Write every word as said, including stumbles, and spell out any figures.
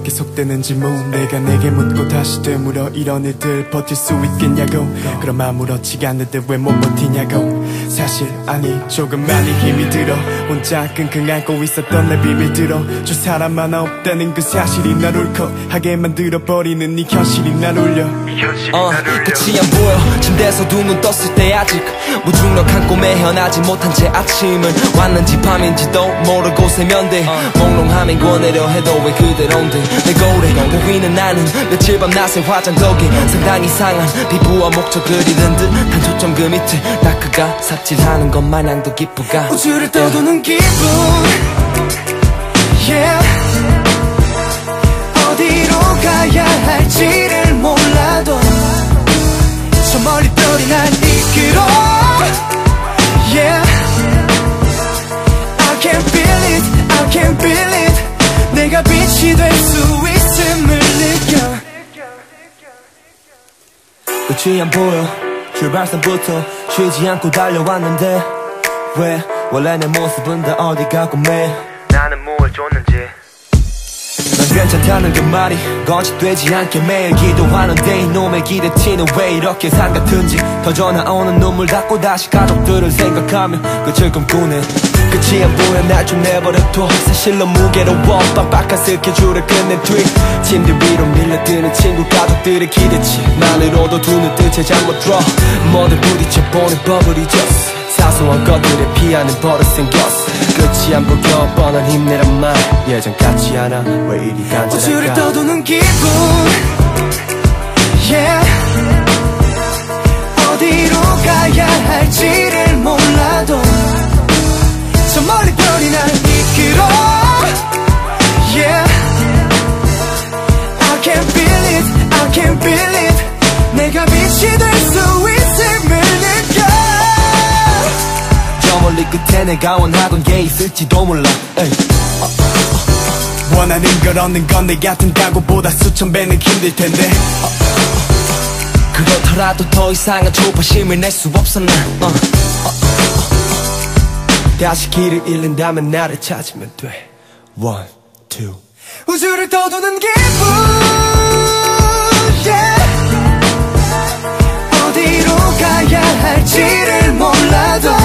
계속되는 질문 내가 내게 묻고 다시 되물어 이런 일들 버틸 수 있겠냐고 그럼 아무렇지가 않는데 왜 못 버티냐고 사실 아니 조금 많이 힘이 들어 혼자 끙끙 앓고 있었던 내 비밀 들어줄 사람 하나 없다는 그 사실이 날 울컥하게 만들어버리는 네 현실이 날 울려 어, 끝이 안 보여 침대에서 두 눈 떴을 때 아직 무중력한 꿈에 헤어나지 못한 채 아침은 왔는지 밤인지도 모르고 세면대 몽롱함에 권하려 해도 왜 그대로인데 내 거울에 보이는 나는 며칠 밤 낮에 화장 덕에 상당히 이상한 피부와 목젖을 잃은 듯한 초점 그 밑에 다크가 삽질하는 것 마냥도 기쁘가 우주를 떠도는 기분 yeah. 어디로 가야 할지를 몰라도 저 멀리 별이 날 이끌어 yeah. I can't feel it, I can't feel it 내가 빛이 될 수 있음을 느껴 끝이 안 보여 출발선부터 쉬지 않고 달려왔는데 왜 원래 내 모습은 다 어디 가고 매 나는 뭘 줬는지 난 괜찮다는 그 말이 거짓되지 않게 매일 기도하는데 이놈의 기대치는 왜 이렇게 산 같은지 터져 나오는 눈물 닦고 다시 가족들을 생각하며 끝을 꿈꾸네 끝이 안 보여 날 좀 내버려둬 사실로 무게로워 빡빡한 스케줄을 끝낸 뒤 침대 위로 밀려드는 친구 가족들의 기대치 만으로도 두 눈 뜬 채 잠못 들어 모두 부딪혀 보는 버블이 졌어 사소한 것들에 피하는 버릇 생겼어 끝이 안 보여 뻔한 힘내란 말 예전 같지 않아 왜 이리 간절할까 우주를 떠도는 기분 yeah. 어디로 가야 할지를 몰라도 저 멀리 별이 날 이끌어 yeah. I can't feel it, I can't feel it 내가 빛이 될 수 있음을 느껴 저 멀리 끝에 내가 원하던 게 있을지도 몰라 에이. 원하는 걸 얻는 건 내 같은 각오보다 수천 배는 힘들 텐데 그렇더라도 더 이상은 초파심을 낼 수 없어 난 어. 다시 길을 잃는다면 나를 찾으면 돼 One, two 우주를 떠도는 기분 yeah. 어디로 가야 할지를 몰라도